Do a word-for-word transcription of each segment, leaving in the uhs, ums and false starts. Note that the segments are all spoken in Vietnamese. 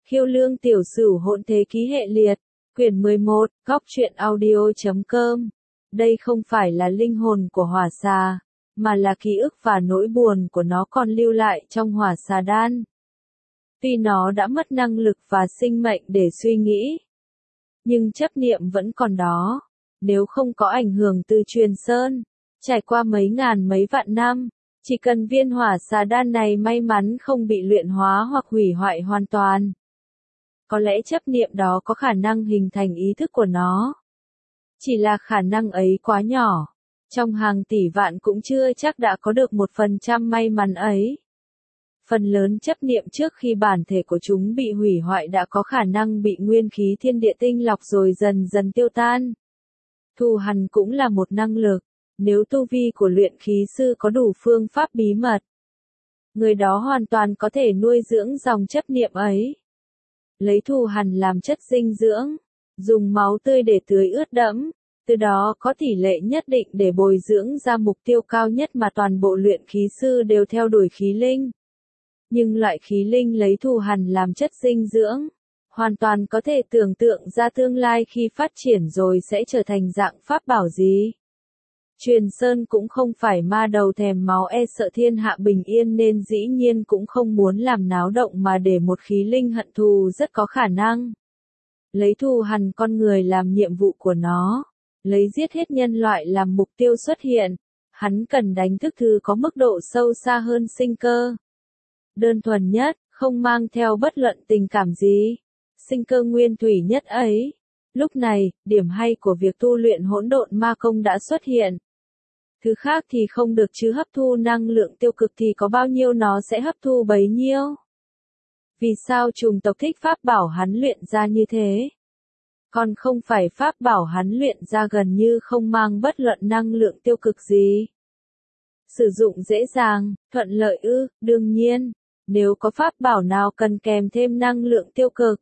Khiêu Lương Tiểu Sửu Hỗn Thế Ký Hệ Liệt, quyển mười một, góc truyện audio chấm com. Đây không phải là linh hồn của hỏa xà, mà là ký ức và nỗi buồn của nó còn lưu lại trong hỏa xà đan. Tuy nó đã mất năng lực và sinh mệnh để suy nghĩ, nhưng chấp niệm vẫn còn đó. Nếu không có ảnh hưởng từ truyền sơn, trải qua mấy ngàn mấy vạn năm, chỉ cần viên hỏa xà đan này may mắn không bị luyện hóa hoặc hủy hoại hoàn toàn, có lẽ chấp niệm đó có khả năng hình thành ý thức của nó. Chỉ là khả năng ấy quá nhỏ, trong hàng tỷ vạn cũng chưa chắc đã có được một phần trăm may mắn ấy. Phần lớn chấp niệm trước khi bản thể của chúng bị hủy hoại đã có khả năng bị nguyên khí thiên địa tinh lọc rồi dần dần tiêu tan. Thù hằn cũng là một năng lực, nếu tu vi của luyện khí sư có đủ phương pháp bí mật, người đó hoàn toàn có thể nuôi dưỡng dòng chấp niệm ấy. Lấy thù hằn làm chất dinh dưỡng, dùng máu tươi để tưới ướt đẫm, từ đó có tỷ lệ nhất định để bồi dưỡng ra mục tiêu cao nhất mà toàn bộ luyện khí sư đều theo đuổi, khí linh. Nhưng loại khí linh lấy thù hằn làm chất dinh dưỡng, hoàn toàn có thể tưởng tượng ra tương lai khi phát triển rồi sẽ trở thành dạng pháp bảo gì. Truyền Sơn cũng không phải ma đầu thèm máu e sợ thiên hạ bình yên nên dĩ nhiên cũng không muốn làm náo động mà để một khí linh hận thù rất có khả năng lấy thù hằn con người làm nhiệm vụ của nó, lấy giết hết nhân loại làm mục tiêu xuất hiện. Hắn cần đánh thức thứ có mức độ sâu xa hơn sinh cơ, đơn thuần nhất, không mang theo bất luận tình cảm gì, sinh cơ nguyên thủy nhất ấy. Lúc này, điểm hay của việc tu luyện hỗn độn ma công đã xuất hiện. Thứ khác thì không được chứ hấp thu năng lượng tiêu cực thì có bao nhiêu nó sẽ hấp thu bấy nhiêu. Vì sao chủng tộc thích pháp bảo hắn luyện ra như thế? Còn không phải pháp bảo hắn luyện ra gần như không mang bất luận năng lượng tiêu cực gì. Sử dụng dễ dàng, thuận lợi ư, đương nhiên, nếu có pháp bảo nào cần kèm thêm năng lượng tiêu cực,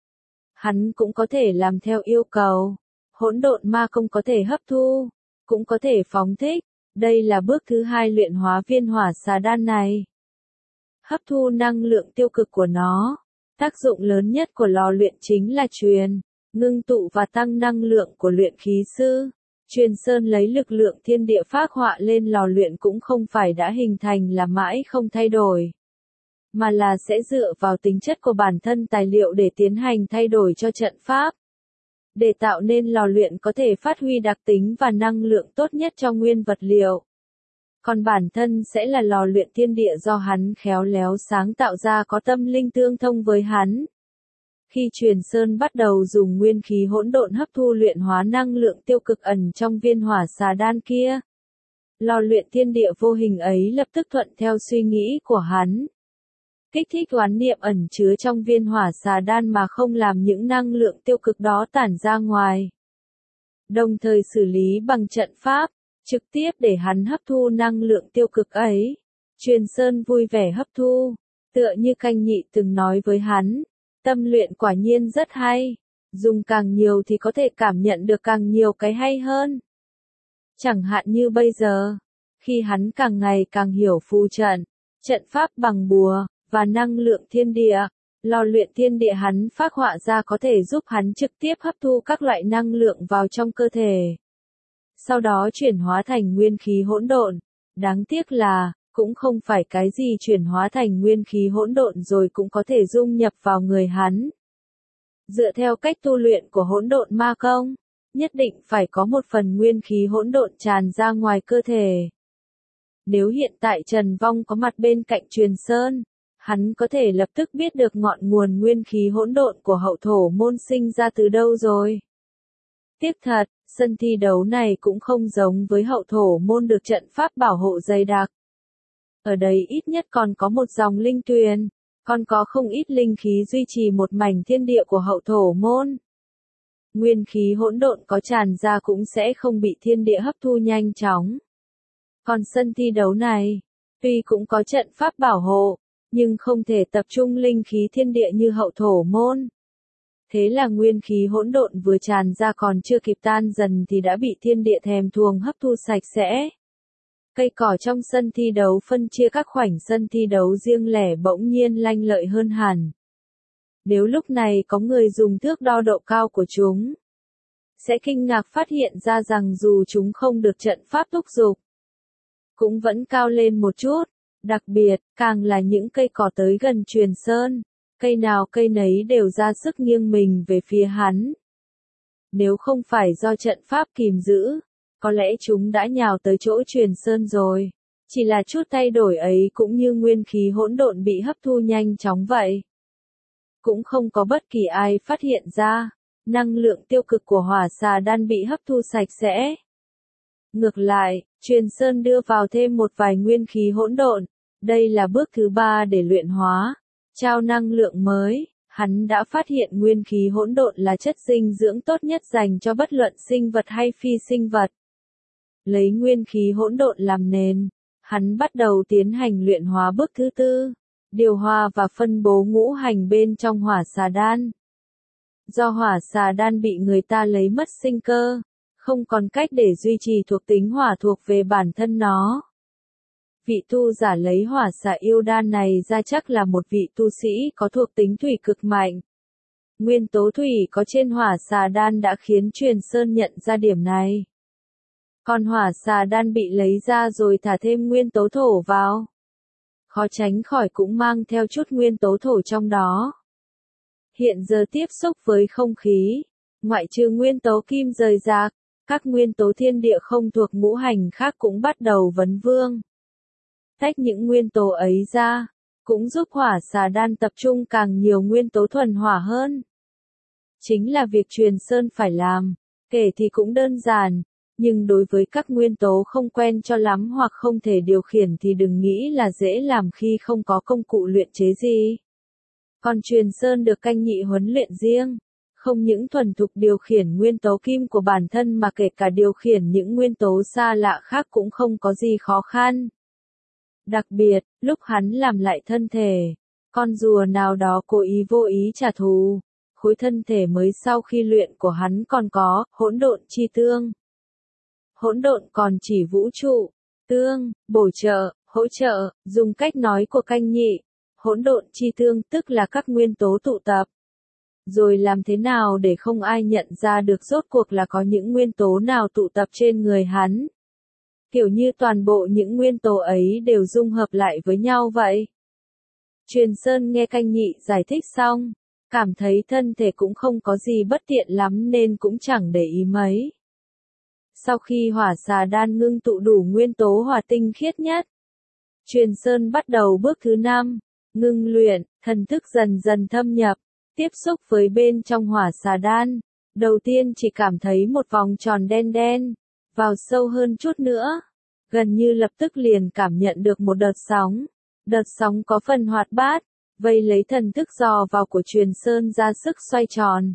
hắn cũng có thể làm theo yêu cầu. Hỗn độn ma công có thể hấp thu, cũng có thể phóng thích. Đây là bước thứ hai luyện hóa viên hỏa xà đan này. Hấp thu năng lượng tiêu cực của nó. Tác dụng lớn nhất của lò luyện chính là truyền, ngưng tụ và tăng năng lượng của luyện khí sư. Truyền Sơn lấy lực lượng thiên địa phác họa lên lò luyện cũng không phải đã hình thành là mãi không thay đổi, mà là sẽ dựa vào tính chất của bản thân tài liệu để tiến hành thay đổi cho trận pháp, để tạo nên lò luyện có thể phát huy đặc tính và năng lượng tốt nhất cho nguyên vật liệu. Còn bản thân sẽ là lò luyện thiên địa do hắn khéo léo sáng tạo ra, có tâm linh tương thông với hắn. Khi Truyền Sơn bắt đầu dùng nguyên khí hỗn độn hấp thu luyện hóa năng lượng tiêu cực ẩn trong viên hỏa xà đan kia, lò luyện thiên địa vô hình ấy lập tức thuận theo suy nghĩ của hắn, kích thích oán niệm ẩn chứa trong viên hỏa xà đan mà không làm những năng lượng tiêu cực đó tản ra ngoài. Đồng thời xử lý bằng trận pháp, trực tiếp để hắn hấp thu năng lượng tiêu cực ấy. Truyền Sơn vui vẻ hấp thu, tựa như Canh Nhị từng nói với hắn, tâm luyện quả nhiên rất hay, dùng càng nhiều thì có thể cảm nhận được càng nhiều cái hay hơn. Chẳng hạn như bây giờ, khi hắn càng ngày càng hiểu phù trận, trận pháp bằng bùa, và năng lượng thiên địa, lò luyện thiên địa hắn phác họa ra có thể giúp hắn trực tiếp hấp thu các loại năng lượng vào trong cơ thể, sau đó chuyển hóa thành nguyên khí hỗn độn. Đáng tiếc là, cũng không phải cái gì chuyển hóa thành nguyên khí hỗn độn rồi cũng có thể dung nhập vào người hắn. Dựa theo cách tu luyện của hỗn độn ma công, nhất định phải có một phần nguyên khí hỗn độn tràn ra ngoài cơ thể. Nếu hiện tại Trần Vong có mặt bên cạnh Truyền Sơn, hắn có thể lập tức biết được ngọn nguồn nguyên khí hỗn độn của hậu thổ môn sinh ra từ đâu rồi. Tiếc thật, sân thi đấu này cũng không giống với hậu thổ môn được trận pháp bảo hộ dày đặc. Ở đây ít nhất còn có một dòng linh tuyền, còn có không ít linh khí duy trì một mảnh thiên địa của hậu thổ môn. Nguyên khí hỗn độn có tràn ra cũng sẽ không bị thiên địa hấp thu nhanh chóng. Còn sân thi đấu này, tuy cũng có trận pháp bảo hộ, nhưng không thể tập trung linh khí thiên địa như hậu thổ môn. Thế là nguyên khí hỗn độn vừa tràn ra còn chưa kịp tan dần thì đã bị thiên địa thèm thuồng hấp thu sạch sẽ. Cây cỏ trong sân thi đấu phân chia các khoảnh sân thi đấu riêng lẻ bỗng nhiên lanh lợi hơn hẳn. Nếu lúc này có người dùng thước đo độ cao của chúng, sẽ kinh ngạc phát hiện ra rằng dù chúng không được trận pháp thúc giục, cũng vẫn cao lên một chút. Đặc biệt, càng là những cây cỏ tới gần Truyền Sơn, cây nào cây nấy đều ra sức nghiêng mình về phía hắn. Nếu không phải do trận pháp kìm giữ, có lẽ chúng đã nhào tới chỗ Truyền Sơn rồi. Chỉ là chút thay đổi ấy cũng như nguyên khí hỗn độn bị hấp thu nhanh chóng vậy. Cũng không có bất kỳ ai phát hiện ra, năng lượng tiêu cực của hỏa xà đan bị hấp thu sạch sẽ. Ngược lại, Truyền Sơn đưa vào thêm một vài nguyên khí hỗn độn. Đây là bước thứ ba để luyện hóa, trao năng lượng mới. Hắn đã phát hiện nguyên khí hỗn độn là chất dinh dưỡng tốt nhất dành cho bất luận sinh vật hay phi sinh vật. Lấy nguyên khí hỗn độn làm nền, hắn bắt đầu tiến hành luyện hóa bước thứ tư, điều hòa và phân bố ngũ hành bên trong hỏa xà đan. Do hỏa xà đan bị người ta lấy mất sinh cơ, không còn cách để duy trì thuộc tính hỏa thuộc về bản thân nó. Vị tu giả lấy hỏa xà yêu đan này ra chắc là một vị tu sĩ có thuộc tính thủy cực mạnh. Nguyên tố thủy có trên hỏa xà đan đã khiến Truyền Sơn nhận ra điểm này. Còn hỏa xà đan bị lấy ra rồi thả thêm nguyên tố thổ vào, khó tránh khỏi cũng mang theo chút nguyên tố thổ trong đó. Hiện giờ tiếp xúc với không khí, ngoại trừ nguyên tố kim rời rạc, các nguyên tố thiên địa không thuộc ngũ hành khác cũng bắt đầu vấn vương. Tách những nguyên tố ấy ra, cũng giúp hỏa xà đan tập trung càng nhiều nguyên tố thuần hỏa hơn. Chính là việc Truyền Sơn phải làm, kể thì cũng đơn giản, nhưng đối với các nguyên tố không quen cho lắm hoặc không thể điều khiển thì đừng nghĩ là dễ làm khi không có công cụ luyện chế gì. Còn Truyền Sơn được canh nhị huấn luyện riêng, không những thuần thục điều khiển nguyên tố kim của bản thân mà kể cả điều khiển những nguyên tố xa lạ khác cũng không có gì khó khăn. Đặc biệt, lúc hắn làm lại thân thể, con rùa nào đó cố ý vô ý trả thù, khối thân thể mới sau khi luyện của hắn còn có hỗn độn chi tương. Hỗn độn còn chỉ vũ trụ, tương, bổ trợ, hỗ trợ, dùng cách nói của canh nhị, hỗn độn chi tương tức là các nguyên tố tụ tập. Rồi làm thế nào để không ai nhận ra được rốt cuộc là có những nguyên tố nào tụ tập trên người hắn? Kiểu như toàn bộ những nguyên tố ấy đều dung hợp lại với nhau vậy. Truyền Sơn nghe canh nhị giải thích xong, cảm thấy thân thể cũng không có gì bất tiện lắm nên cũng chẳng để ý mấy. Sau khi hỏa xà đan ngưng tụ đủ nguyên tố hỏa tinh khiết nhất, Truyền Sơn bắt đầu bước thứ năm, ngưng luyện, thần thức dần dần thâm nhập, tiếp xúc với bên trong hỏa xà đan. Đầu tiên chỉ cảm thấy một vòng tròn đen đen, vào sâu hơn chút nữa, gần như lập tức liền cảm nhận được một đợt sóng. Đợt sóng có phần hoạt bát, vây lấy thần thức dò vào của Truyền Sơn ra sức xoay tròn.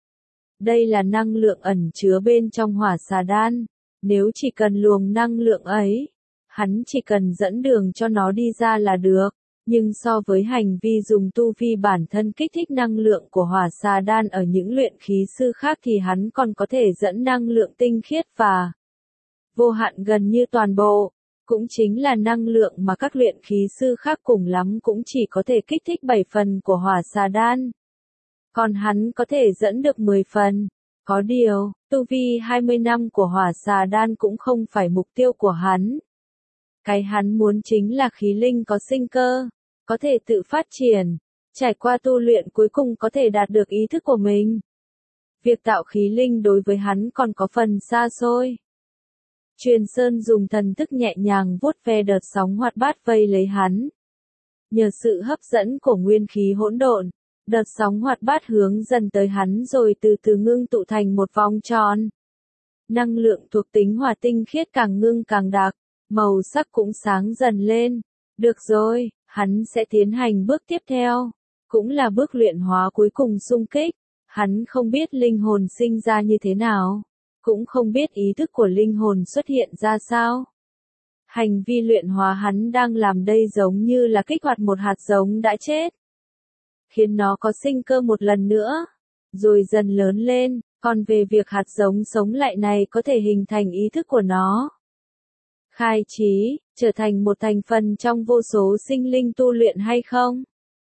Đây là năng lượng ẩn chứa bên trong hỏa xà đan, nếu chỉ cần luồng năng lượng ấy, hắn chỉ cần dẫn đường cho nó đi ra là được. Nhưng so với hành vi dùng tu vi bản thân kích thích năng lượng của hỏa xà đan ở những luyện khí sư khác thì hắn còn có thể dẫn năng lượng tinh khiết và vô hạn gần như toàn bộ, cũng chính là năng lượng mà các luyện khí sư khác cùng lắm cũng chỉ có thể kích thích bảy phần của hỏa xà đan. Còn hắn có thể dẫn được mười phần. Có điều, tu vi hai mươi năm của hỏa xà đan cũng không phải mục tiêu của hắn. Cái hắn muốn chính là khí linh có sinh cơ, có thể tự phát triển, trải qua tu luyện cuối cùng có thể đạt được ý thức của mình. Việc tạo khí linh đối với hắn còn có phần xa xôi. Truyền Sơn dùng thần thức nhẹ nhàng vuốt ve đợt sóng hoạt bát vây lấy hắn. Nhờ sự hấp dẫn của nguyên khí hỗn độn, đợt sóng hoạt bát hướng dần tới hắn rồi từ từ ngưng tụ thành một vòng tròn. Năng lượng thuộc tính hỏa tinh khiết càng ngưng càng đặc, màu sắc cũng sáng dần lên. Được rồi, hắn sẽ tiến hành bước tiếp theo, cũng là bước luyện hóa cuối cùng xung kích. Hắn không biết linh hồn sinh ra như thế nào, cũng không biết ý thức của linh hồn xuất hiện ra sao. Hành vi luyện hóa hắn đang làm đây giống như là kích hoạt một hạt giống đã chết, khiến nó có sinh cơ một lần nữa, rồi dần lớn lên. Còn về việc hạt giống sống lại này có thể hình thành ý thức của nó, khai trí, trở thành một thành phần trong vô số sinh linh tu luyện hay không?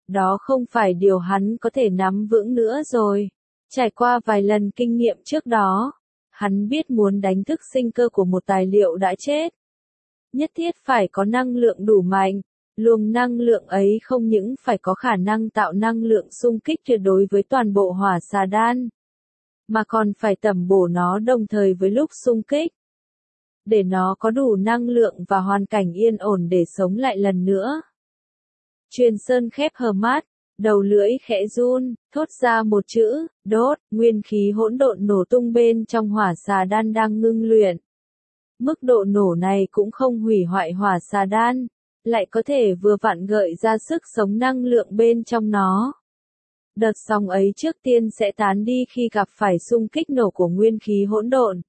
Đó không phải điều hắn có thể nắm vững nữa rồi. Trải qua vài lần kinh nghiệm trước đó, hắn biết muốn đánh thức sinh cơ của một tài liệu đã chết, nhất thiết phải có năng lượng đủ mạnh. Luồng năng lượng ấy không những phải có khả năng tạo năng lượng xung kích tuyệt đối với toàn bộ hỏa xà đan, mà còn phải tẩm bổ nó đồng thời với lúc xung kích, để nó có đủ năng lượng và hoàn cảnh yên ổn để sống lại lần nữa. Truyền Sơn khép hờ mắt, đầu lưỡi khẽ run, thốt ra một chữ, đốt. Nguyên khí hỗn độn nổ tung bên trong hỏa xà đan đang ngưng luyện. Mức độ nổ này cũng không hủy hoại hỏa xà đan, lại có thể vừa vặn gợi ra sức sống năng lượng bên trong nó. Đợt sóng ấy trước tiên sẽ tán đi khi gặp phải xung kích nổ của nguyên khí hỗn độn,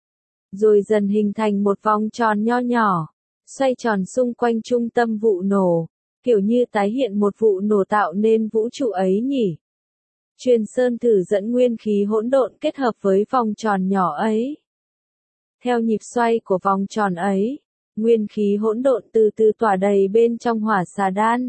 rồi dần hình thành một vòng tròn nho nhỏ, xoay tròn xung quanh trung tâm vụ nổ, kiểu như tái hiện một vụ nổ tạo nên vũ trụ ấy nhỉ. Truyền Sơn thử dẫn nguyên khí hỗn độn kết hợp với vòng tròn nhỏ ấy. Theo nhịp xoay của vòng tròn ấy, nguyên khí hỗn độn từ từ tỏa đầy bên trong hỏa xà đan.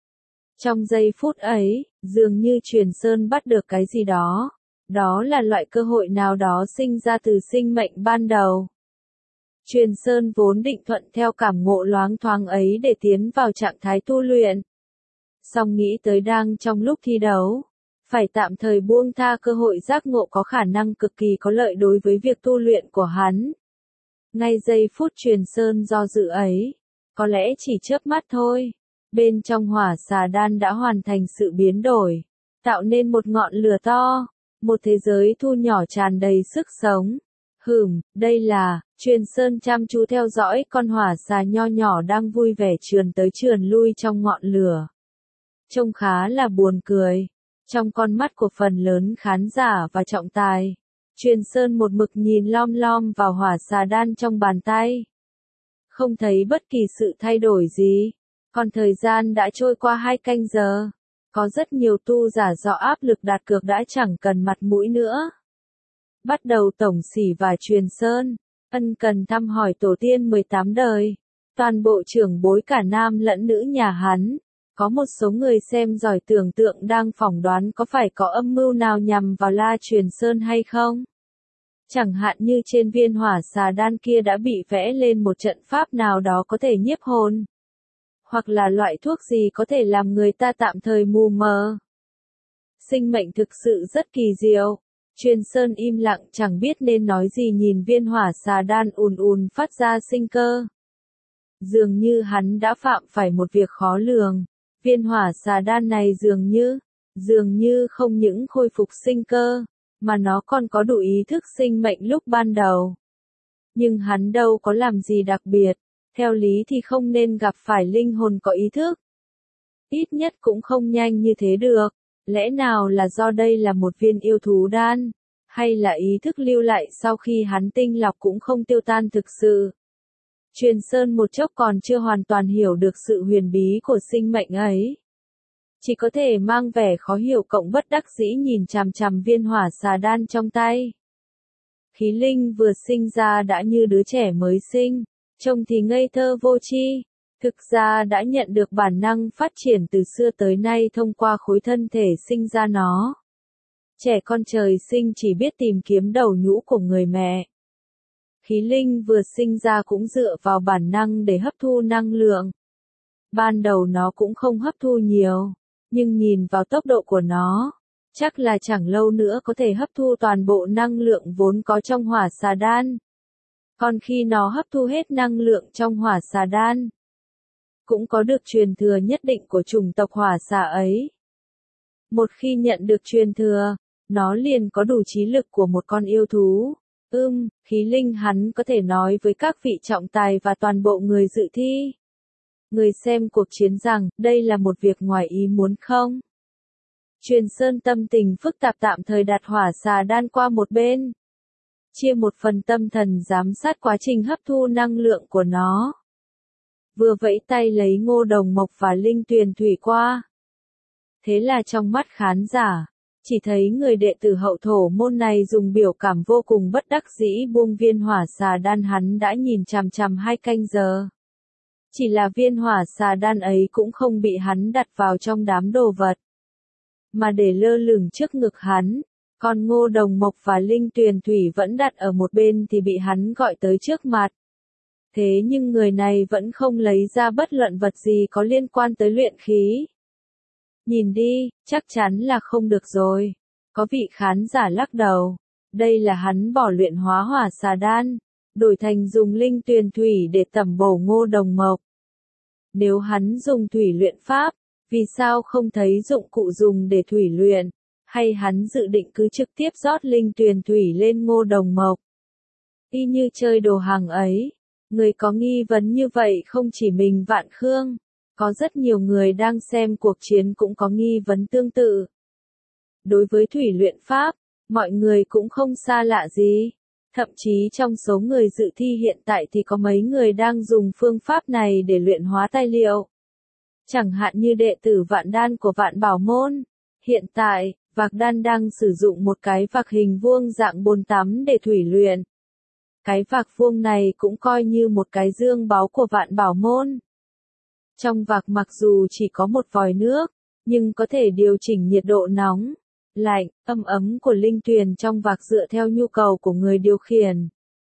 Trong giây phút ấy, dường như Truyền Sơn bắt được cái gì đó. Đó là loại cơ hội nào đó sinh ra từ sinh mệnh ban đầu. Truyền Sơn vốn định thuận theo cảm ngộ loáng thoáng ấy để tiến vào trạng thái tu luyện. Song nghĩ tới đang trong lúc thi đấu, phải tạm thời buông tha cơ hội giác ngộ có khả năng cực kỳ có lợi đối với việc tu luyện của hắn. Ngay giây phút Truyền Sơn do dự ấy, có lẽ chỉ chớp mắt thôi, bên trong hỏa xà đan đã hoàn thành sự biến đổi, tạo nên một ngọn lửa to, một thế giới thu nhỏ tràn đầy sức sống. Hừm, đây là, Truyền Sơn chăm chú theo dõi con hỏa xà nho nhỏ đang vui vẻ trườn tới trườn lui trong ngọn lửa. Trông khá là buồn cười. Trong con mắt của phần lớn khán giả và trọng tài, Truyền Sơn một mực nhìn lom lom vào hỏa xà đan trong bàn tay. Không thấy bất kỳ sự thay đổi gì. Còn thời gian đã trôi qua hai canh giờ. Có rất nhiều tu giả do áp lực đặt cược đã chẳng cần mặt mũi nữa. Bắt đầu tổng xỉ và Truyền Sơn, ân cần thăm hỏi tổ tiên mười tám đời. Toàn bộ trưởng bối cả nam lẫn nữ nhà hắn. Có một số người xem giỏi tưởng tượng đang phỏng đoán có phải có âm mưu nào nhằm vào La Truyền Sơn hay không. Chẳng hạn như trên viên hỏa xà đan kia đã bị vẽ lên một trận pháp nào đó có thể nhiếp hồn. Hoặc là loại thuốc gì có thể làm người ta tạm thời mù mờ. Sinh mệnh thực sự rất kỳ diệu. Truyền Sơn im lặng chẳng biết nên nói gì nhìn viên hỏa xà đan ùn ùn phát ra sinh cơ. Dường như hắn đã phạm phải một việc khó lường. Viên hỏa xà đan này dường như, dường như không những khôi phục sinh cơ, mà nó còn có đủ ý thức sinh mệnh lúc ban đầu. Nhưng hắn đâu có làm gì đặc biệt, theo lý thì không nên gặp phải linh hồn có ý thức. Ít nhất cũng không nhanh như thế được, lẽ nào là do đây là một viên yêu thú đan, hay là ý thức lưu lại sau khi hắn tinh lọc cũng không tiêu tan thực sự. Truyền Sơn một chốc còn chưa hoàn toàn hiểu được sự huyền bí của sinh mệnh ấy. Chỉ có thể mang vẻ khó hiểu cộng bất đắc dĩ nhìn chằm chằm viên hỏa xà đan trong tay. Khí linh vừa sinh ra đã như đứa trẻ mới sinh, trông thì ngây thơ vô tri, thực ra đã nhận được bản năng phát triển từ xưa tới nay thông qua khối thân thể sinh ra nó. Trẻ con trời sinh chỉ biết tìm kiếm đầu nhũ của người mẹ. Khí linh vừa sinh ra cũng dựa vào bản năng để hấp thu năng lượng. Ban đầu nó cũng không hấp thu nhiều, nhưng nhìn vào tốc độ của nó, chắc là chẳng lâu nữa có thể hấp thu toàn bộ năng lượng vốn có trong hỏa xà đan. Còn khi nó hấp thu hết năng lượng trong hỏa xà đan, cũng có được truyền thừa nhất định của chủng tộc hỏa xà ấy. Một khi nhận được truyền thừa, nó liền có đủ trí lực của một con yêu thú. Ưm, khí linh hắn có thể nói với các vị trọng tài và toàn bộ người dự thi. Người xem cuộc chiến rằng, đây là một việc ngoài ý muốn không? Truyền Sơn tâm tình phức tạp tạm thời đặt hỏa xà đan qua một bên. Chia một phần tâm thần giám sát quá trình hấp thu năng lượng của nó. Vừa vẫy tay lấy Ngô Đồng Mộc và Linh Tuyền Thủy qua. Thế là trong mắt khán giả, chỉ thấy người đệ tử hậu thổ môn này dùng biểu cảm vô cùng bất đắc dĩ buông viên hỏa xà đan hắn đã nhìn chằm chằm hai canh giờ. Chỉ là viên hỏa xà đan ấy cũng không bị hắn đặt vào trong đám đồ vật, mà để lơ lửng trước ngực hắn. Còn Ngô Đồng Mộc và Linh Tuyền Thủy vẫn đặt ở một bên thì bị hắn gọi tới trước mặt. Thế nhưng người này vẫn không lấy ra bất luận vật gì có liên quan tới luyện khí. Nhìn đi, chắc chắn là không được rồi. Có vị khán giả lắc đầu. Đây là hắn bỏ luyện hóa hỏa xà đan, đổi thành dùng Linh Tuyền Thủy để tẩm bổ Ngô Đồng Mộc. Nếu hắn dùng thủy luyện pháp, vì sao không thấy dụng cụ dùng để thủy luyện? Hay hắn dự định cứ trực tiếp rót Linh Tuyền Thủy lên Ngô Đồng Mộc? Y như chơi đồ hàng ấy. Người có nghi vấn như vậy không chỉ mình Vạn Khương, có rất nhiều người đang xem cuộc chiến cũng có nghi vấn tương tự. Đối với thủy luyện pháp, mọi người cũng không xa lạ gì. Thậm chí trong số người dự thi hiện tại thì có mấy người đang dùng phương pháp này để luyện hóa tài liệu. Chẳng hạn như đệ tử Vạn Đan của Vạn Bảo Môn. Hiện tại, Vạc Đan đang sử dụng một cái vạc hình vuông dạng bồn tắm để thủy luyện. Cái vạc vuông này cũng coi như một cái dương báu của Vạn Bảo Môn. Trong vạc mặc dù chỉ có một vòi nước, nhưng có thể điều chỉnh nhiệt độ nóng, lạnh, âm ấm của linh tuyền trong vạc dựa theo nhu cầu của người điều khiển.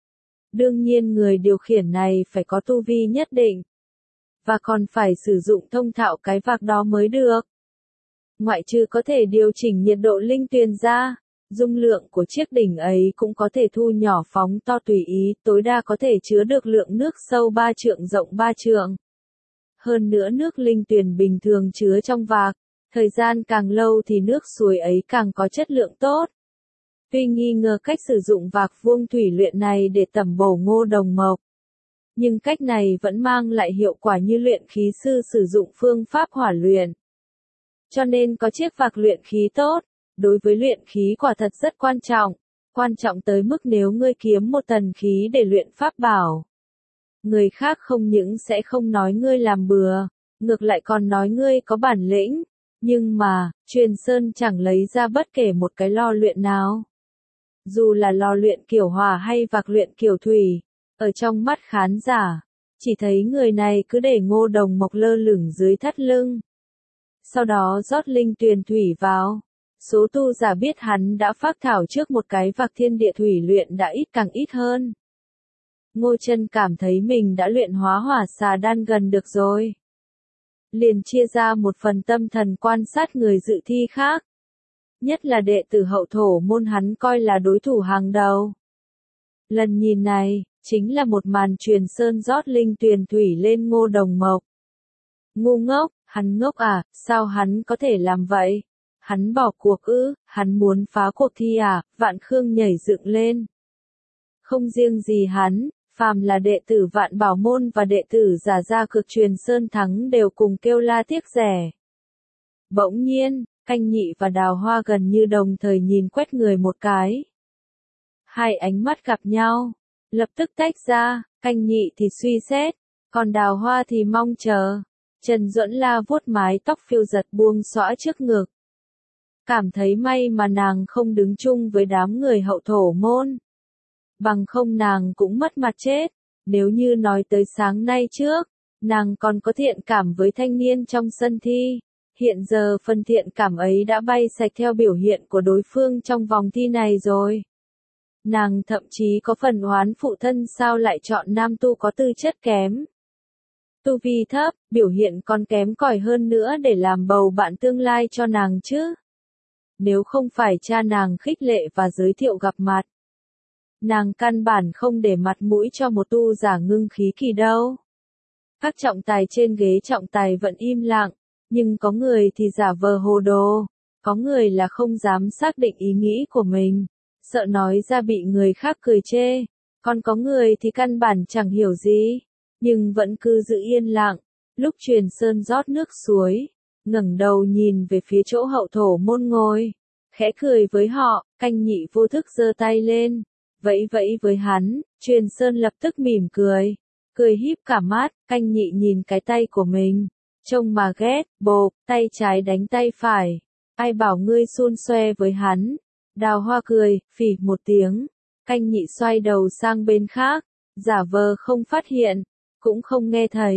Đương nhiên người điều khiển này phải có tu vi nhất định, và còn phải sử dụng thông thạo cái vạc đó mới được. Ngoại trừ có thể điều chỉnh nhiệt độ linh tuyền ra, dung lượng của chiếc đỉnh ấy cũng có thể thu nhỏ phóng to tùy ý, tối đa có thể chứa được lượng nước sâu ba trượng rộng ba trượng. Hơn nữa nước linh tuyền bình thường chứa trong vạc, thời gian càng lâu thì nước suối ấy càng có chất lượng tốt. Tuy nghi ngờ cách sử dụng vạc vuông thủy luyện này để tẩm bổ Ngô Đồng Mộc, nhưng cách này vẫn mang lại hiệu quả như luyện khí sư sử dụng phương pháp hỏa luyện. Cho nên có chiếc vạc luyện khí tốt, đối với luyện khí quả thật rất quan trọng, quan trọng tới mức nếu ngươi kiếm một tần khí để luyện pháp bảo, người khác không những sẽ không nói ngươi làm bừa, ngược lại còn nói ngươi có bản lĩnh, nhưng mà, Truyền Sơn chẳng lấy ra bất kể một cái lò luyện nào. Dù là lò luyện kiểu hỏa hay vạc luyện kiểu thủy, ở trong mắt khán giả, chỉ thấy người này cứ để Ngô Đồng Mộc lơ lửng dưới thắt lưng. Sau đó rót linh tuyền thủy vào. Số tu giả biết hắn đã phác thảo trước một cái vạc thiên địa thủy luyện đã ít càng ít hơn. Ngô Chân cảm thấy mình đã luyện hóa hỏa xà đan gần được rồi. Liền chia ra một phần tâm thần quan sát người dự thi khác. Nhất là đệ tử Hậu Thổ Môn hắn coi là đối thủ hàng đầu. Lần nhìn này, chính là một màn Truyền Sơn rót linh tuyền thủy lên Ngô Đồng Mộc. Ngu ngốc, hắn ngốc à, sao hắn có thể làm vậy? Hắn bỏ cuộc ư, hắn muốn phá cuộc thi à? Vạn Khương nhảy dựng lên. Không riêng gì hắn, phàm là đệ tử Vạn Bảo Môn và đệ tử giả gia cực Truyền Sơn thắng đều cùng kêu la tiếc rẻ. Bỗng nhiên, Canh Nhị và Đào Hoa gần như đồng thời nhìn quét người một cái. Hai ánh mắt gặp nhau, lập tức tách ra, Canh Nhị thì suy xét, còn Đào Hoa thì mong chờ. Trần Duẫn La vuốt mái tóc phiêu giật buông xõa trước ngực. Cảm thấy may mà nàng không đứng chung với đám người Hậu Thổ Môn. Bằng không nàng cũng mất mặt chết. Nếu như nói tới sáng nay trước, nàng còn có thiện cảm với thanh niên trong sân thi. Hiện giờ phần thiện cảm ấy đã bay sạch theo biểu hiện của đối phương trong vòng thi này rồi. Nàng thậm chí có phần oán phụ thân sao lại chọn nam tu có tư chất kém. Tu vi thấp, biểu hiện còn kém cỏi hơn nữa để làm bầu bạn tương lai cho nàng chứ. Nếu không phải cha nàng khích lệ và giới thiệu gặp mặt, nàng căn bản không để mặt mũi cho một tu giả ngưng khí kỳ đâu. Các trọng tài trên ghế trọng tài vẫn im lặng, nhưng có người thì giả vờ hồ đồ, có người là không dám xác định ý nghĩ của mình, sợ nói ra bị người khác cười chê, còn có người thì căn bản chẳng hiểu gì, nhưng vẫn cứ giữ yên lặng. Lúc Truyền Sơn rót nước suối, ngẩng đầu nhìn về phía chỗ Hậu Thổ Môn ngồi, khẽ cười với họ. Canh Nhị vô thức giơ tay lên, vẫy vẫy với hắn. Truyền Sơn lập tức mỉm cười, cười híp cả mắt. Canh Nhị nhìn cái tay của mình, trông mà ghét, bộp, tay trái đánh tay phải, ai bảo ngươi xun xoe với hắn. Đào Hoa cười, phì một tiếng. Canh Nhị xoay đầu sang bên khác, giả vờ không phát hiện, cũng không nghe thấy.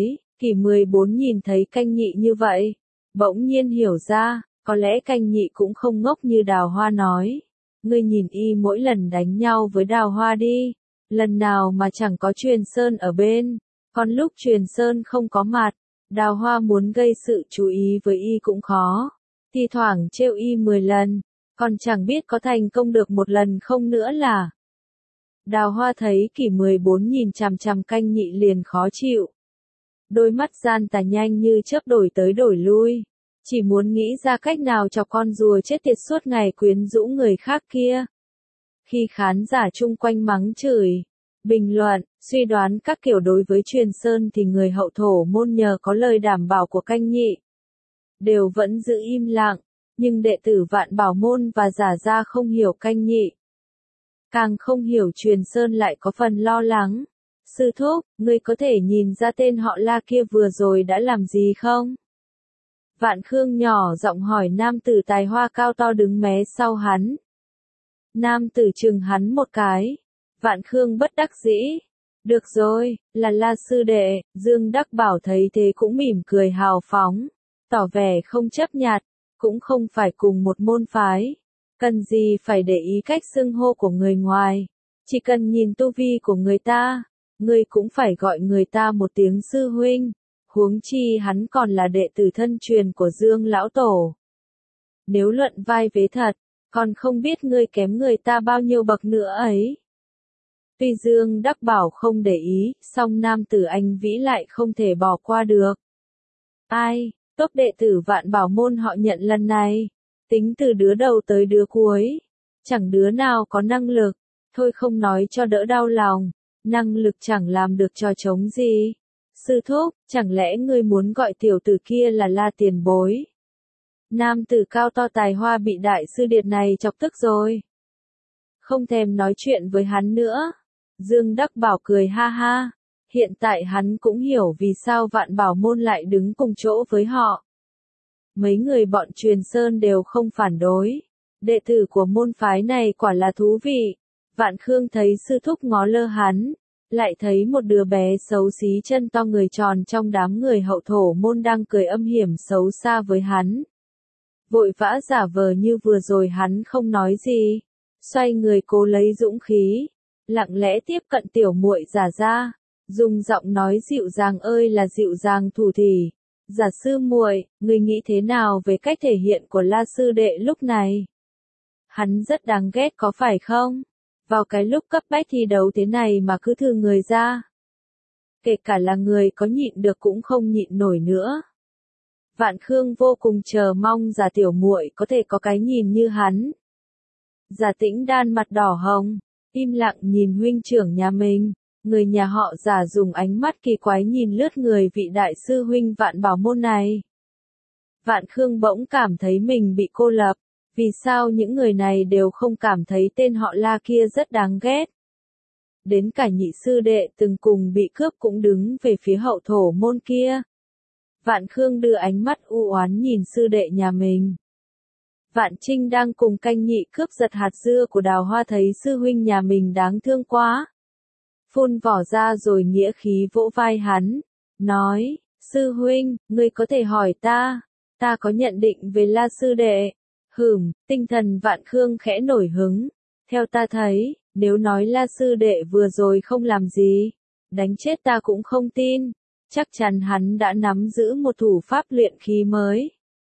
Kỷ mười bốn nhìn thấy Canh Nhị như vậy, bỗng nhiên hiểu ra, có lẽ Canh Nhị cũng không ngốc như Đào Hoa nói. Ngươi nhìn y mỗi lần đánh nhau với Đào Hoa đi, lần nào mà chẳng có Truyền Sơn ở bên, còn lúc Truyền Sơn không có mặt, Đào Hoa muốn gây sự chú ý với y cũng khó, thi thoảng trêu y mười lần, còn chẳng biết có thành công được một lần không nữa là. Đào Hoa thấy Kỷ mười bốn nhìn chằm chằm Canh Nhị liền khó chịu. Đôi mắt gian tà nhanh như chớp đổi tới đổi lui, chỉ muốn nghĩ ra cách nào cho con rùa chết tiệt suốt ngày quyến rũ người khác kia. Khi khán giả chung quanh mắng chửi, bình luận, suy đoán các kiểu đối với Truyền Sơn thì người hậu thổ môn nhờ có lời đảm bảo của Canh Nhị, đều vẫn giữ im lặng, nhưng đệ tử Vạn Bảo môn và Giả gia không hiểu Canh Nhị. Càng không hiểu Truyền Sơn lại có phần lo lắng. Sư thúc, ngươi có thể nhìn ra tên họ La kia vừa rồi đã làm gì không? Vạn Khương nhỏ giọng hỏi nam tử tài hoa cao to đứng mé sau hắn. Nam tử chừng hắn một cái. Vạn Khương bất đắc dĩ. Được rồi, là La sư đệ. Dương Đắc Bảo thấy thế cũng mỉm cười hào phóng, tỏ vẻ không chấp nhặt, cũng không phải cùng một môn phái. Cần gì phải để ý cách xưng hô của người ngoài, chỉ cần nhìn tu vi của người ta, ngươi cũng phải gọi người ta một tiếng sư huynh, huống chi hắn còn là đệ tử thân truyền của Dương lão tổ. Nếu luận vai vế thật, còn không biết ngươi kém người ta bao nhiêu bậc nữa ấy. Tuy Dương Đắc Bảo không để ý, song nam tử anh vĩ lại không thể bỏ qua được. Ai, tốt đệ tử Vạn Bảo môn họ nhận lần này, tính từ đứa đầu tới đứa cuối, chẳng đứa nào có năng lực, thôi không nói cho đỡ đau lòng, năng lực chẳng làm được trò trống gì. Sư thúc, chẳng lẽ ngươi muốn gọi tiểu tử kia là La tiền bối? Nam tử cao to tài hoa bị đại sư điệt này chọc tức rồi. Không thèm nói chuyện với hắn nữa. Dương Đắc Bảo cười ha ha. Hiện tại hắn cũng hiểu vì sao Vạn Bảo môn lại đứng cùng chỗ với họ. Mấy người bọn Truyền Sơn đều không phản đối. Đệ tử của môn phái này quả là thú vị. Vạn Khương thấy sư thúc ngó lơ hắn, lại thấy một đứa bé xấu xí chân to người tròn trong đám người hậu thổ môn đang cười âm hiểm xấu xa với hắn. Vội vã giả vờ như vừa rồi hắn không nói gì, xoay người cố lấy dũng khí, lặng lẽ tiếp cận tiểu muội Giả ra, dùng giọng nói dịu dàng ơi là dịu dàng thủ thỉ. Giả sư muội, ngươi nghĩ thế nào về cách thể hiện của La sư đệ lúc này? Hắn rất đáng ghét có phải không? Vào cái lúc cấp bách thi đấu thế này mà cứ thư người ra. Kể cả là người có nhịn được cũng không nhịn nổi nữa. Vạn Khương vô cùng chờ mong Giả tiểu muội có thể có cái nhìn như hắn. Giả Tĩnh Đan mặt đỏ hồng, im lặng nhìn huynh trưởng nhà mình. Người nhà họ Giả dùng ánh mắt kỳ quái nhìn lướt người vị đại sư huynh Vạn Bảo môn này. Vạn Khương bỗng cảm thấy mình bị cô lập. Vì sao những người này đều không cảm thấy tên họ La kia rất đáng ghét? Đến cả nhị sư đệ từng cùng bị cướp cũng đứng về phía hậu thổ môn kia. Vạn Khương đưa ánh mắt u oán nhìn sư đệ nhà mình. Vạn Trinh đang cùng Canh Nhị cướp giật hạt dưa của Đào Hoa thấy sư huynh nhà mình đáng thương quá. Phun vỏ ra rồi nghĩa khí vỗ vai hắn, nói, sư huynh, ngươi có thể hỏi ta, ta có nhận định về La sư đệ. Hửm, tinh thần Vạn Khương khẽ nổi hứng. Theo ta thấy, nếu nói La sư đệ vừa rồi không làm gì, đánh chết ta cũng không tin. Chắc chắn hắn đã nắm giữ một thủ pháp luyện khí mới.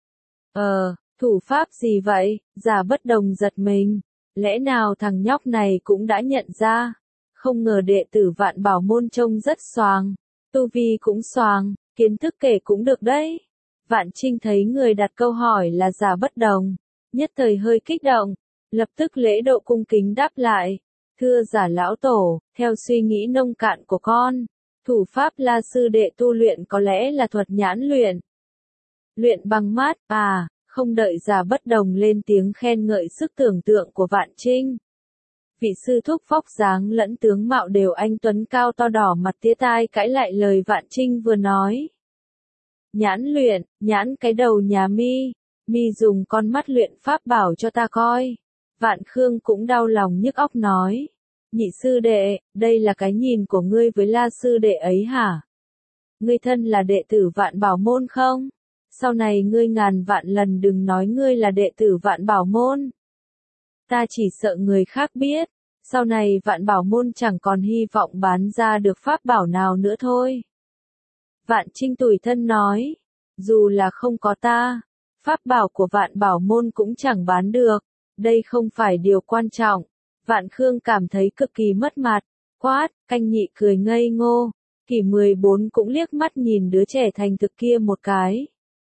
Ờ, thủ pháp gì vậy? Giả Bất Đồng giật mình. Lẽ nào thằng nhóc này cũng đã nhận ra? Không ngờ đệ tử Vạn Bảo môn trông rất xoàng, tu vi cũng xoàng, kiến thức kể cũng được đấy. Vạn Trinh thấy người đặt câu hỏi là Giả Bất Đồng, nhất thời hơi kích động, lập tức lễ độ cung kính đáp lại. Thưa Giả lão tổ, theo suy nghĩ nông cạn của con, thủ pháp La sư đệ tu luyện có lẽ là thuật nhãn luyện. Luyện bằng mắt, à, không đợi Giả Bất Đồng lên tiếng khen ngợi sức tưởng tượng của Vạn Trinh. Vị sư thúc vóc dáng lẫn tướng mạo đều anh tuấn cao to đỏ mặt tía tai cãi lại lời Vạn Trinh vừa nói. Nhãn luyện, nhãn cái đầu nhà mi, mi dùng con mắt luyện pháp bảo cho ta coi. Vạn Khương cũng đau lòng nhức óc nói. Nhị sư đệ, đây là cái nhìn của ngươi với La sư đệ ấy hả? ngươi thân là đệ tử Vạn Bảo Môn không? Sau này ngươi ngàn vạn lần đừng nói ngươi là đệ tử Vạn Bảo Môn. Ta chỉ sợ người khác biết, sau này Vạn Bảo Môn chẳng còn hy vọng bán ra được pháp bảo nào nữa thôi. Vạn Trinh tủi thân nói, dù là không có ta, pháp bảo của Vạn Bảo Môn cũng chẳng bán được, đây không phải điều quan trọng. Vạn Khương cảm thấy cực kỳ mất mặt, quát, Canh Nhị cười ngây ngô, Kỷ mười bốn cũng liếc mắt nhìn đứa trẻ thành thực kia một cái.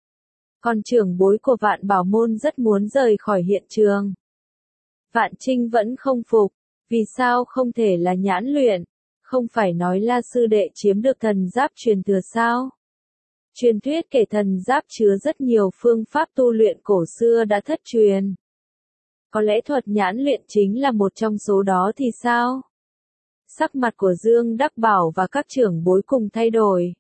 Còn trưởng bối của Vạn Bảo Môn rất muốn rời khỏi hiện trường. Vạn Trinh vẫn không phục, vì sao không thể là nhãn luyện, không phải nói La sư đệ chiếm được thần giáp truyền thừa sao? Truyền thuyết kể thần giáp chứa rất nhiều phương pháp tu luyện cổ xưa đã thất truyền. Có lẽ thuật nhãn luyện chính là một trong số đó thì sao? Sắc mặt của Dương Đắc Bảo và các trưởng bối cùng thay đổi.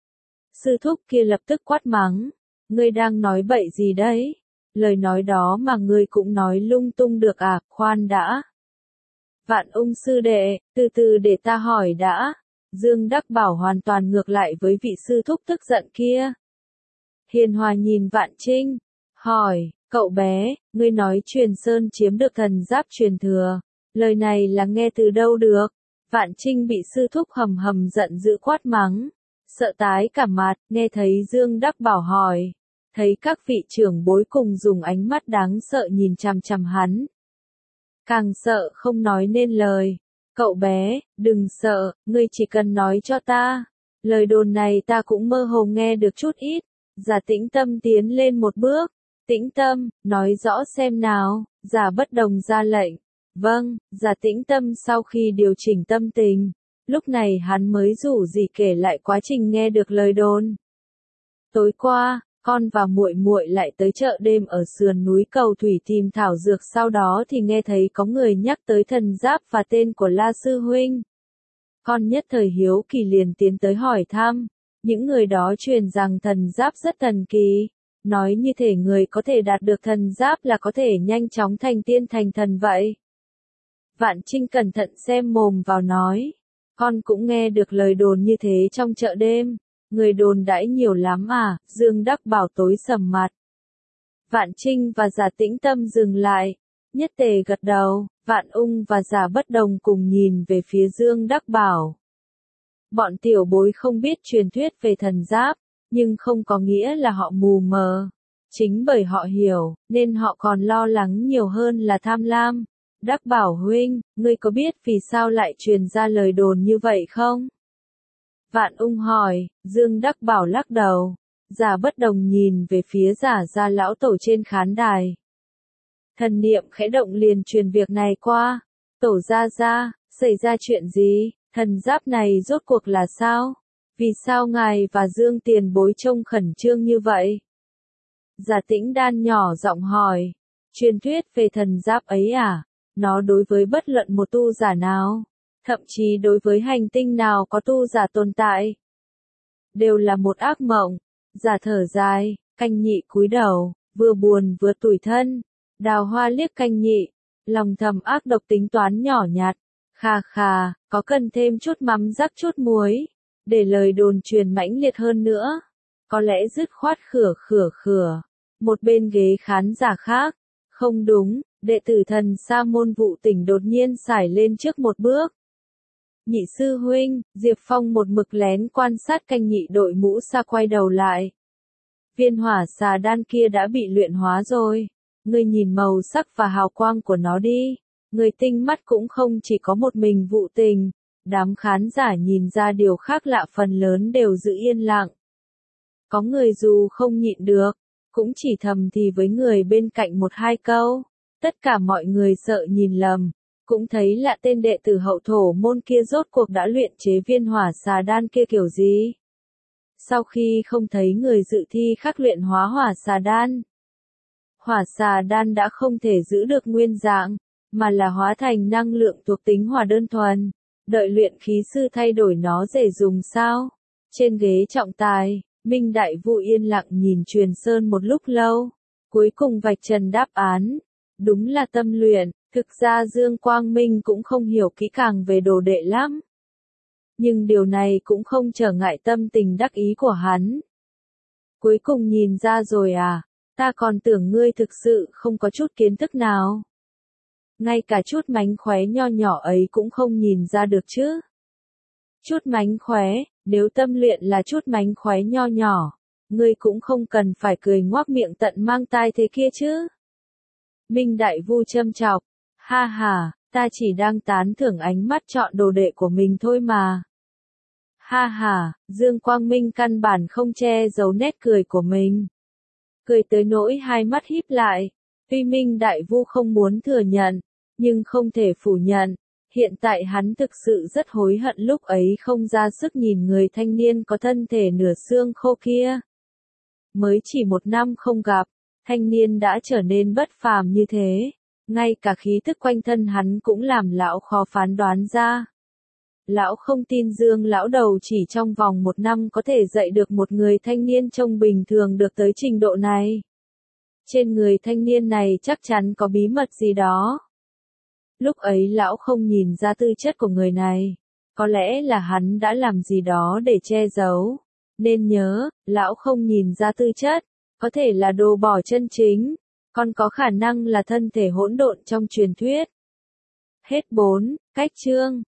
Sư thúc kia lập tức quát mắng, ngươi đang nói bậy gì đấy? Lời nói đó mà ngươi cũng nói lung tung được à, khoan đã. Vạn Ung sư đệ, từ từ để ta hỏi đã. Dương Đắc Bảo hoàn toàn ngược lại với vị sư thúc tức giận kia. Hiền Hòa nhìn Vạn Trinh, hỏi, cậu bé, ngươi nói Truyền Sơn chiếm được thần giáp truyền thừa, lời này là nghe từ đâu được? Vạn Trinh bị sư thúc hầm hầm giận dữ quát mắng, sợ tái cả mặt, nghe thấy Dương Đắc Bảo hỏi, thấy các vị trưởng bối cùng dùng ánh mắt đáng sợ nhìn chằm chằm hắn. Càng sợ không nói nên lời. Cậu bé, đừng sợ, ngươi chỉ cần nói cho ta. Lời đồn này ta cũng mơ hồ nghe được chút ít. Giả Tĩnh Tâm tiến lên một bước. Tĩnh Tâm, nói rõ xem nào. Giả Bất Đồng ra lệnh. Vâng, Giả Tĩnh Tâm sau khi điều chỉnh tâm tình. Lúc này hắn mới rủ rỉ kể lại quá trình nghe được lời đồn. Tối qua, con và muội muội lại tới chợ đêm ở sườn núi Cầu Thủy tìm thảo dược, sau đó thì nghe thấy có người nhắc tới thần giáp và tên của La sư huynh. Con nhất thời hiếu kỳ liền tiến tới hỏi thăm, những người đó truyền rằng thần giáp rất thần kỳ, nói như thể người có thể đạt được thần giáp là có thể nhanh chóng thành tiên thành thần vậy. Vạn Trinh cẩn thận xem mồm vào nói, con cũng nghe được lời đồn như thế trong chợ đêm. Người đồn đãi nhiều lắm à, Dương Đắc Bảo tối sầm mặt. Vạn Trinh và Giả Tĩnh Tâm dừng lại, nhất tề gật đầu, Vạn Ung và Giả Bất Đồng cùng nhìn về phía Dương Đắc Bảo. Bọn tiểu bối không biết truyền thuyết về thần giáp, nhưng không có nghĩa là họ mù mờ. Chính bởi họ hiểu, nên họ còn lo lắng nhiều hơn là tham lam. Đắc Bảo huynh, ngươi có biết vì sao lại truyền ra lời đồn như vậy không? Vạn Ung hỏi, Dương Đắc Bảo lắc đầu. Giả Bất Đồng nhìn về phía Giả gia lão tổ trên khán đài. Thần niệm khẽ động liền truyền việc này qua. Tổ gia gia, xảy ra chuyện gì? Thần giáp này rốt cuộc là sao? Vì sao ngài và Dương tiền bối trông khẩn trương như vậy? Giả Tĩnh Đan nhỏ giọng hỏi. Truyền thuyết về thần giáp ấy à? Nó đối với bất luận một tu giả nào, thậm chí đối với hành tinh nào có tu giả tồn tại, đều là một ác mộng. Giả thở dài, Canh Nhị cúi đầu, vừa buồn vừa tủi thân. Đào Hoa liếc Canh Nhị, lòng thầm ác độc tính toán nhỏ nhặt. Khà khà, có cần thêm chút mắm rắc chút muối, để lời đồn truyền mãnh liệt hơn nữa. Có lẽ dứt khoát khửa khửa khửa. Một bên ghế khán giả khác, không đúng, đệ tử Thần Sa môn Vụ Tỉnh đột nhiên xải lên trước một bước. Nhị sư huynh, Diệp Phong một mực lén quan sát Canh Nhị đội mũ sa quay đầu lại. Viên hỏa xà đan kia đã bị luyện hóa rồi. Ngươi nhìn màu sắc và hào quang của nó đi. Người tinh mắt cũng không chỉ có một mình Vụ Tình. Đám khán giả nhìn ra điều khác lạ phần lớn đều giữ yên lặng. Có người dù không nhịn được, cũng chỉ thầm thì với người bên cạnh một hai câu. Tất cả mọi người sợ nhìn lầm. Cũng thấy lạ tên đệ tử Hậu Thổ môn kia rốt cuộc đã luyện chế viên hỏa xà đan kia kiểu gì. Sau khi không thấy người dự thi khác luyện hóa hỏa xà đan, hỏa xà đan đã không thể giữ được nguyên dạng, mà là hóa thành năng lượng thuộc tính hỏa đơn thuần. Đợi luyện khí sư thay đổi nó dễ dùng sao? Trên ghế trọng tài, Minh Đại Vũ yên lặng nhìn Truyền Sơn một lúc lâu, cuối cùng vạch trần đáp án. Đúng là tâm luyện. Thực ra Dương Quang Minh cũng không hiểu kỹ càng về đồ đệ lắm. Nhưng điều này cũng không trở ngại tâm tình đắc ý của hắn. Cuối cùng nhìn ra rồi à, ta còn tưởng ngươi thực sự không có chút kiến thức nào. Ngay cả chút mánh khóe nho nhỏ ấy cũng không nhìn ra được chứ. Chút mánh khóe, nếu tâm luyện là chút mánh khóe nho nhỏ, ngươi cũng không cần phải cười ngoác miệng tận mang tai thế kia chứ. Minh Đại Vu châm chọc, ha ha, ta chỉ đang tán thưởng ánh mắt chọn đồ đệ của mình thôi mà. Ha ha, Dương Quang Minh căn bản không che giấu nét cười của mình. Cười tới nỗi hai mắt híp lại, tuy Minh Đại Vu không muốn thừa nhận, nhưng không thể phủ nhận. Hiện tại hắn thực sự rất hối hận lúc ấy không ra sức nhìn người thanh niên có thân thể nửa xương khô kia. Mới chỉ một năm không gặp, thanh niên đã trở nên bất phàm như thế. Ngay cả khí thức quanh thân hắn cũng làm lão khó phán đoán ra. Lão không tin Dương lão đầu chỉ trong vòng một năm có thể dạy được một người thanh niên trông bình thường được tới trình độ này. Trên người thanh niên này chắc chắn có bí mật gì đó. Lúc ấy lão không nhìn ra tư chất của người này. Có lẽ là hắn đã làm gì đó để che giấu. Nên nhớ, lão không nhìn ra tư chất. Có thể là đồ bỏ chân chính. Còn có khả năng là thân thể hỗn độn trong truyền thuyết. Hết bốn, cách chương.